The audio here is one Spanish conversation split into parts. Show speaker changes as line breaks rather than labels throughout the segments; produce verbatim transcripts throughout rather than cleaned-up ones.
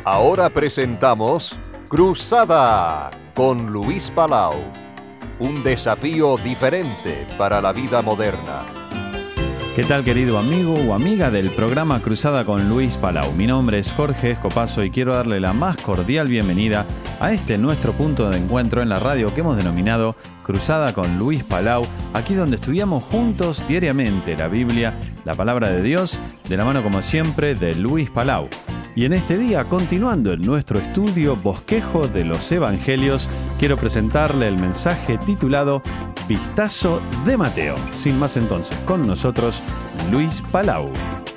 Ahora presentamos Cruzada con Luis Palau. Un desafío diferente para la vida moderna.
¿Qué tal, querido amigo o amiga del programa Cruzada con Luis Palau? Mi nombre es Jorge Escopazo y quiero darle la más cordial bienvenida a este nuestro punto de encuentro en la radio que hemos denominado Cruzada con Luis Palau, aquí donde estudiamos juntos diariamente la Biblia, la Palabra de Dios, de la mano como siempre de Luis Palau. Y en este día, continuando en nuestro estudio Bosquejo de los Evangelios, quiero presentarle el mensaje titulado Vistazo de Mateo. Sin más entonces, con nosotros, Luis Palau.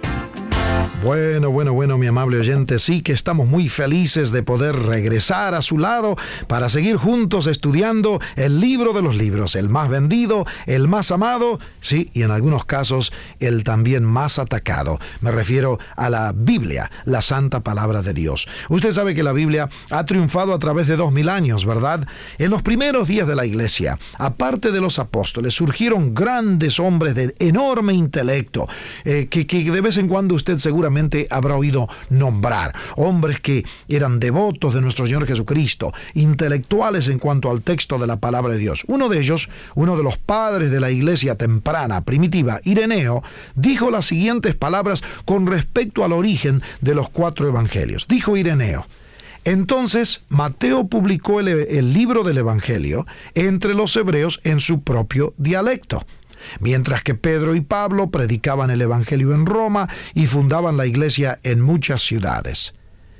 Bueno, bueno, bueno, mi amable oyente, sí que estamos muy felices de poder regresar a su lado para seguir juntos estudiando el libro de los libros, el más vendido, el más amado, sí, y en algunos casos el también más atacado. Me refiero a la Biblia, la santa palabra de Dios. Usted sabe que la Biblia ha triunfado a través de dos mil años, ¿verdad? En los primeros días de la iglesia, aparte de los apóstoles, surgieron grandes hombres de enorme intelecto, eh, que, que de vez en cuando usted seguramente habrá oído nombrar, hombres que eran devotos de nuestro Señor Jesucristo, intelectuales en cuanto al texto de la palabra de Dios. Uno de ellos, uno de los padres de la iglesia temprana, primitiva, Ireneo, dijo las siguientes palabras con respecto al origen de los cuatro evangelios. Dijo Ireneo: entonces Mateo publicó el, el libro del Evangelio entre los hebreos en su propio dialecto, mientras que Pedro y Pablo predicaban el Evangelio en Roma y fundaban la iglesia en muchas ciudades.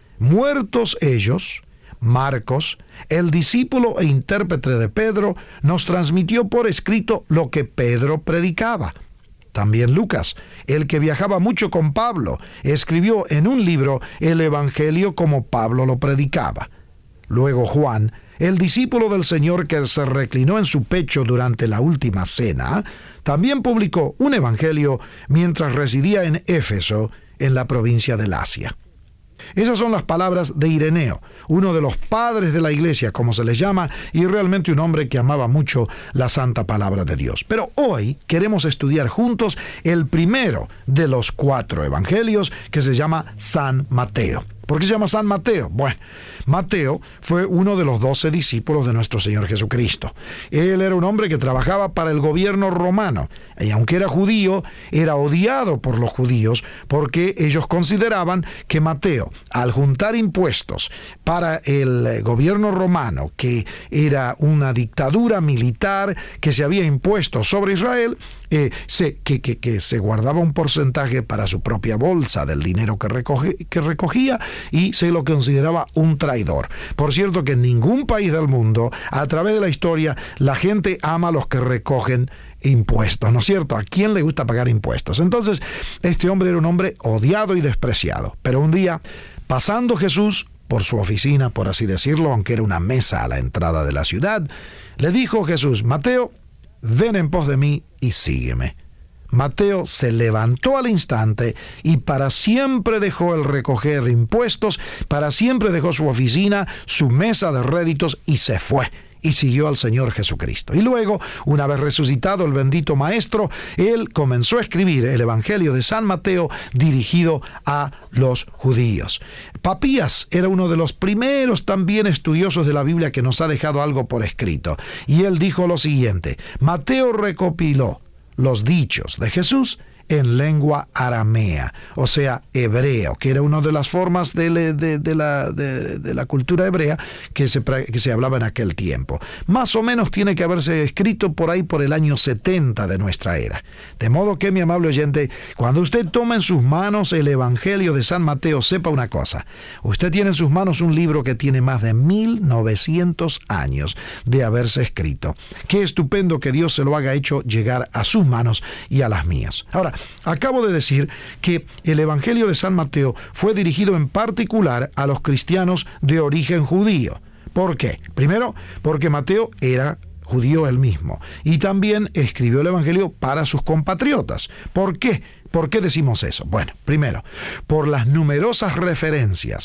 Muertos ellos, Marcos, el discípulo e intérprete de Pedro, nos transmitió por escrito lo que Pedro predicaba. También Lucas, el que viajaba mucho con Pablo, escribió en un libro el Evangelio como Pablo lo predicaba. Luego Juan, el discípulo del Señor que se reclinó en su pecho durante la última cena, también publicó un evangelio mientras residía en Éfeso, en la provincia del Asia. Esas son las palabras de Ireneo, uno de los padres de la iglesia, como se les llama, y realmente un hombre que amaba mucho la santa palabra de Dios. Pero hoy queremos estudiar juntos el primero de los cuatro evangelios, que se llama San Mateo. ¿Por qué se llama San Mateo? Bueno, Mateo fue uno de los doce discípulos de nuestro Señor Jesucristo. Él era un hombre que trabajaba para el gobierno romano, y aunque era judío, era odiado por los judíos porque ellos consideraban que Mateo, al juntar impuestos para el gobierno romano, que era una dictadura militar que se había impuesto sobre Israel, eh, se, que, que, que se guardaba un porcentaje para su propia bolsa del dinero que, recoge, que recogía, y se lo consideraba un traidor. Por cierto que en ningún país del mundo, a través de la historia, la gente ama a los que recogen impuestos, ¿no es cierto? ¿A quién le gusta pagar impuestos? Entonces, este hombre era un hombre odiado y despreciado. Pero un día, pasando Jesús por su oficina, por así decirlo, aunque era una mesa a la entrada de la ciudad, le dijo Jesús: Mateo, ven en pos de mí y sígueme. Mateo se levantó al instante y para siempre dejó el recoger impuestos, para siempre dejó su oficina, su mesa de réditos y se fue. Y siguió al Señor Jesucristo. Y luego, una vez resucitado el bendito Maestro, él comenzó a escribir el Evangelio de San Mateo dirigido a los judíos. Papías era uno de los primeros también estudiosos de la Biblia que nos ha dejado algo por escrito. Y él dijo lo siguiente: Mateo recopiló los dichos de Jesús en lengua aramea, o sea, hebreo, que era una de las formas de, de, de, la, de, de la cultura hebrea que se, que se hablaba en aquel tiempo. Más o menos tiene que haberse escrito por ahí por el año setenta de nuestra era. De modo que, mi amable oyente, cuando usted toma en sus manos el Evangelio de San Mateo, sepa una cosa: usted tiene en sus manos un libro que tiene más de mil novecientos años de haberse escrito. Qué estupendo que Dios se lo haga hecho llegar a sus manos y a las mías. Ahora, acabo de decir que el Evangelio de San Mateo fue dirigido en particular a los cristianos de origen judío. ¿Por qué? Primero, porque Mateo era judío él mismo, y también escribió el Evangelio para sus compatriotas. ¿Por qué? ¿Por qué decimos eso? Bueno, primero, por las numerosas referencias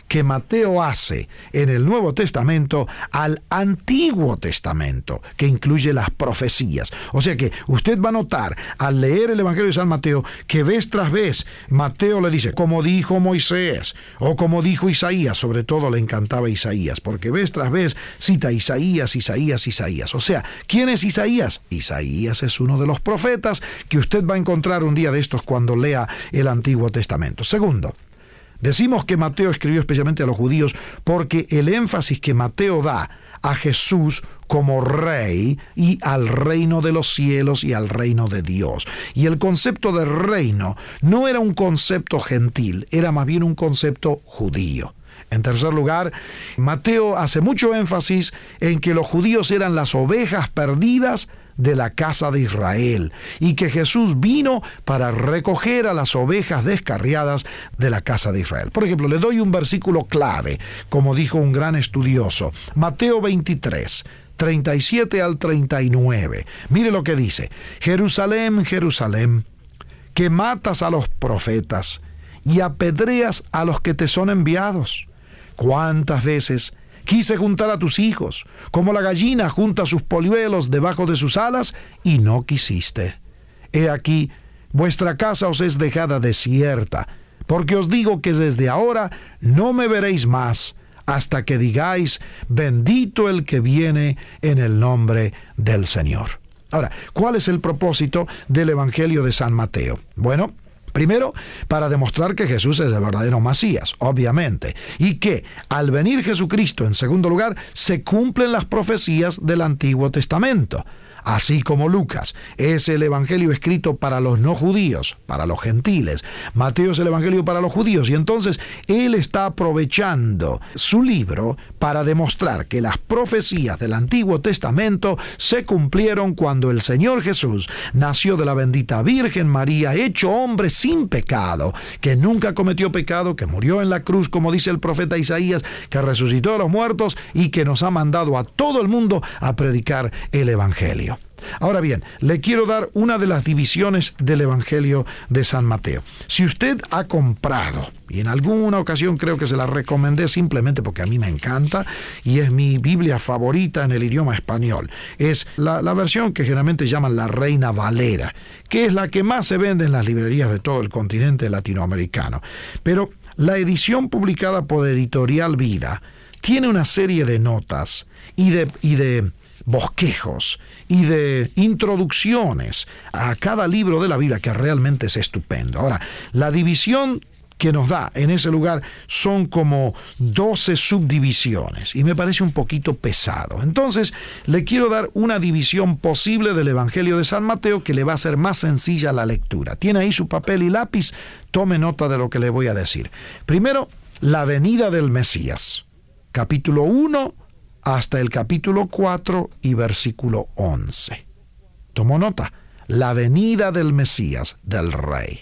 que Mateo hace en el Nuevo Testamento al Antiguo Testamento, que incluye las profecías. O sea que usted va a notar al leer el Evangelio de San Mateo que vez tras vez Mateo le dice, como dijo Moisés, o como dijo Isaías. Sobre todo le encantaba Isaías, porque vez tras vez cita Isaías, Isaías, Isaías. O sea, ¿quién es Isaías? Isaías es uno de los profetas que usted va a encontrar un día de estos cuando lea el Antiguo Testamento. Segundo, decimos que Mateo escribió especialmente a los judíos porque el énfasis que Mateo da a Jesús como rey y al reino de los cielos y al reino de Dios. Y el concepto de reino no era un concepto gentil, era más bien un concepto judío. En tercer lugar, Mateo hace mucho énfasis en que los judíos eran las ovejas perdidas de la casa de Israel y que Jesús vino para recoger a las ovejas descarriadas de la casa de Israel. Por ejemplo, le doy un versículo clave, como dijo un gran estudioso, Mateo veintitrés, treinta y siete al treinta y nueve. Mire lo que dice: Jerusalén, Jerusalén, que matas a los profetas y apedreas a los que te son enviados. ¿Cuántas veces quise juntar a tus hijos, como la gallina junta sus polluelos debajo de sus alas, y no quisiste? He aquí, vuestra casa os es dejada desierta, porque os digo que desde ahora no me veréis más, hasta que digáis, bendito el que viene en el nombre del Señor. Ahora, ¿cuál es el propósito del Evangelio de San Mateo? Bueno, primero, para demostrar que Jesús es el verdadero Mesías, obviamente, y que al venir Jesucristo, en segundo lugar, se cumplen las profecías del Antiguo Testamento. Así como Lucas es el evangelio escrito para los no judíos, para los gentiles, Mateo es el evangelio para los judíos, y entonces él está aprovechando su libro para demostrar que las profecías del Antiguo Testamento se cumplieron cuando el Señor Jesús nació de la bendita Virgen María, hecho hombre sin pecado, que nunca cometió pecado, que murió en la cruz, como dice el profeta Isaías, que resucitó de los muertos y que nos ha mandado a todo el mundo a predicar el evangelio. Ahora bien, le quiero dar una de las divisiones del Evangelio de San Mateo. Si usted ha comprado, y en alguna ocasión creo que se la recomendé simplemente porque a mí me encanta, y es mi Biblia favorita en el idioma español, es la, la versión que generalmente llaman la Reina Valera, que es la que más se vende en las librerías de todo el continente latinoamericano. Pero la edición publicada por Editorial Vida tiene una serie de notas y de... Y de bosquejos y de introducciones a cada libro de la Biblia que realmente es estupendo. Ahora, la división que nos da en ese lugar son como doce subdivisiones y me parece un poquito pesado. Entonces, le quiero dar una división posible del Evangelio de San Mateo que le va a hacer más sencilla la lectura. ¿Tiene ahí su papel y lápiz? Tome nota de lo que le voy a decir. Primero, la venida del Mesías. Capítulo uno hasta el capítulo cuatro y versículo once. ¿Tomó nota? La venida del Mesías, del Rey.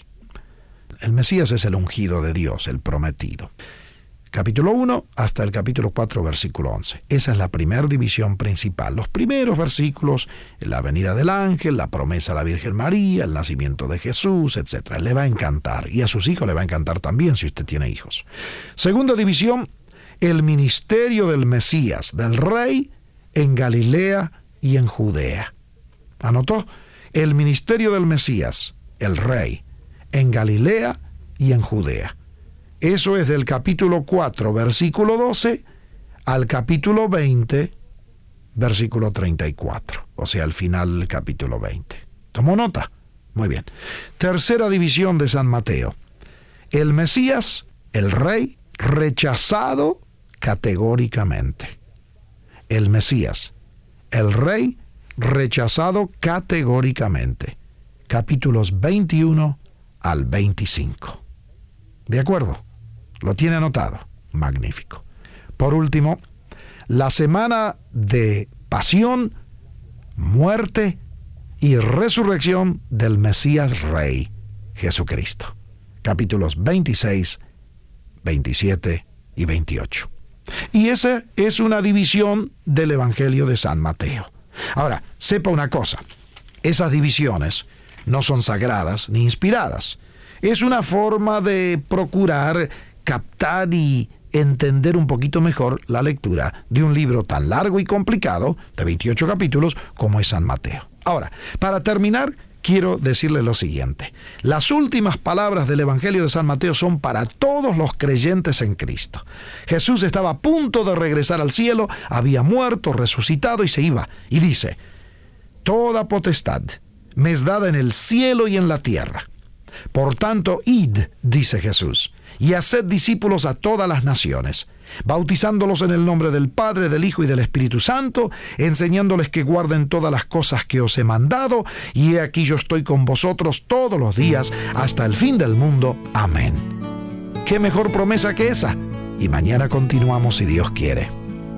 El Mesías es el ungido de Dios, el prometido. Capítulo uno hasta el capítulo cuatro, versículo once. Esa es la primera división principal. Los primeros versículos, la venida del ángel, la promesa a la Virgen María, el nacimiento de Jesús, etcétera. Le va a encantar, y a sus hijos le va a encantar también si usted tiene hijos. Segunda división, el ministerio del Mesías, del Rey, en Galilea y en Judea. ¿Anotó? El ministerio del Mesías, el Rey, en Galilea y en Judea. Eso es del capítulo cuatro, versículo doce, al capítulo veinte, versículo treinta y cuatro. O sea, al final del capítulo veinte. ¿Tomó nota? Muy bien. Tercera división de San Mateo. El Mesías, el Rey, rechazado categóricamente. El Mesías, el Rey, rechazado categóricamente. Capítulos veintiuno al veinticinco. ¿De acuerdo? ¿Lo tiene anotado? Magnífico. Por último, la semana de pasión, muerte y resurrección del Mesías Rey, Jesucristo. Capítulos veintiséis, veintisiete y veintiocho. Y esa es una división del Evangelio de San Mateo. Ahora, sepa una cosa, esas divisiones no son sagradas ni inspiradas. Es una forma de procurar captar y entender un poquito mejor la lectura de un libro tan largo y complicado, de veintiocho capítulos, como es San Mateo. Ahora, para terminar, quiero decirles lo siguiente. Las últimas palabras del Evangelio de San Mateo son para todos los creyentes en Cristo. Jesús estaba a punto de regresar al cielo, había muerto, resucitado y se iba. Y dice: toda potestad me es dada en el cielo y en la tierra. Por tanto, id, dice Jesús, y haced discípulos a todas las naciones, bautizándolos en el nombre del Padre, del Hijo y del Espíritu Santo, enseñándoles que guarden todas las cosas que os he mandado, y he aquí yo estoy con vosotros todos los días hasta el fin del mundo. Amén. ¿Qué mejor promesa que esa? Y mañana continuamos si Dios quiere.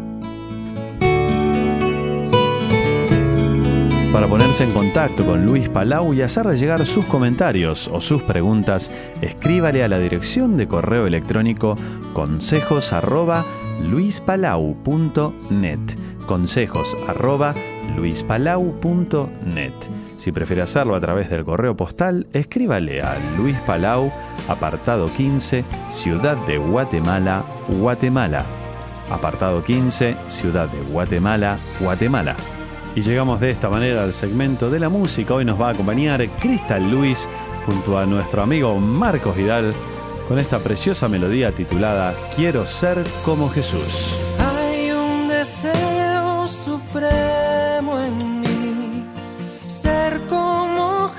Para ponerse en contacto con Luis Palau y hacerle llegar sus comentarios o sus preguntas, escríbale a la dirección de correo electrónico consejos arroba luispalau punto net. Consejos arroba luispalau punto net. Si prefiere hacerlo a través del correo postal, escríbale a Luis Palau, apartado quince, Ciudad de Guatemala, Guatemala. Apartado quince, Ciudad de Guatemala, Guatemala. Y llegamos de esta manera al segmento de la música. Hoy nos va a acompañar Crystal Lewis junto a nuestro amigo Marcos Vidal con esta preciosa melodía titulada Quiero ser como Jesús.
Hay un deseo supremo en mí, ser como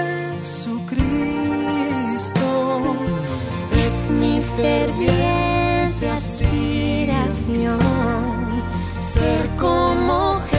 Jesucristo. Es mi ferviente aspiración, ser como Jesucristo.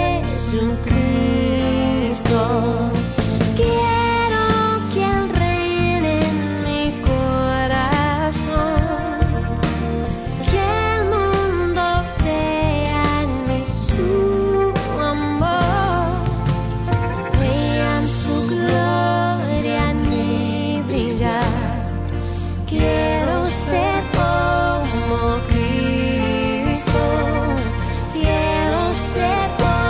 Jesucristo. Quiero que Él reine en mi corazón, que el mundo vea en mí su amor, vean su gloria en mí brillar. Quiero ser como Cristo, quiero ser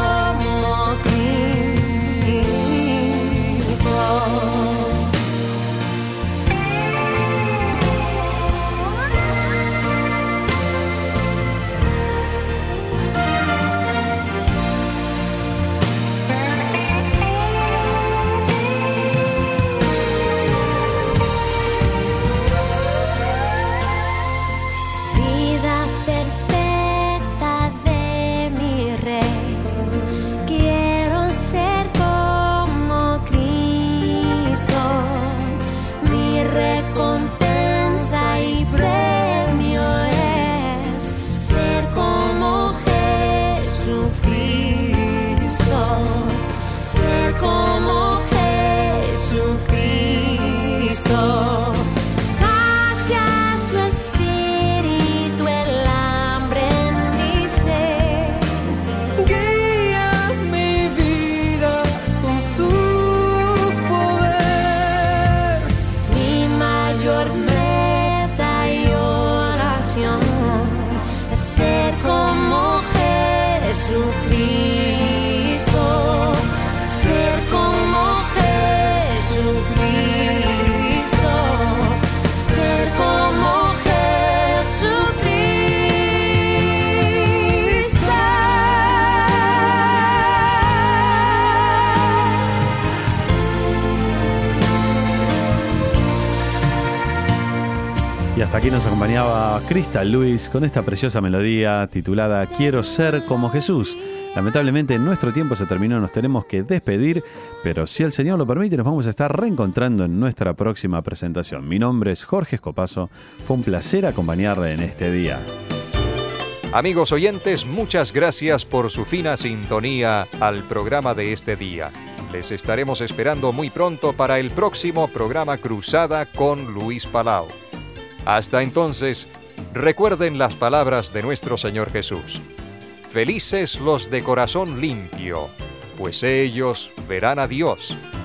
Y hasta aquí nos acompañaba Crystal Lewis con esta preciosa melodía titulada Quiero ser como Jesús. Lamentablemente nuestro tiempo se terminó, nos tenemos que despedir, pero si el Señor lo permite nos vamos a estar reencontrando en nuestra próxima presentación. Mi nombre es Jorge Escopazo, fue un placer acompañarle en este día.
Amigos oyentes, muchas gracias por su fina sintonía al programa de este día. Les estaremos esperando muy pronto para el próximo programa Cruzada con Luis Palau. Hasta entonces, recuerden las palabras de nuestro Señor Jesús. Felices los de corazón limpio, pues ellos verán a Dios.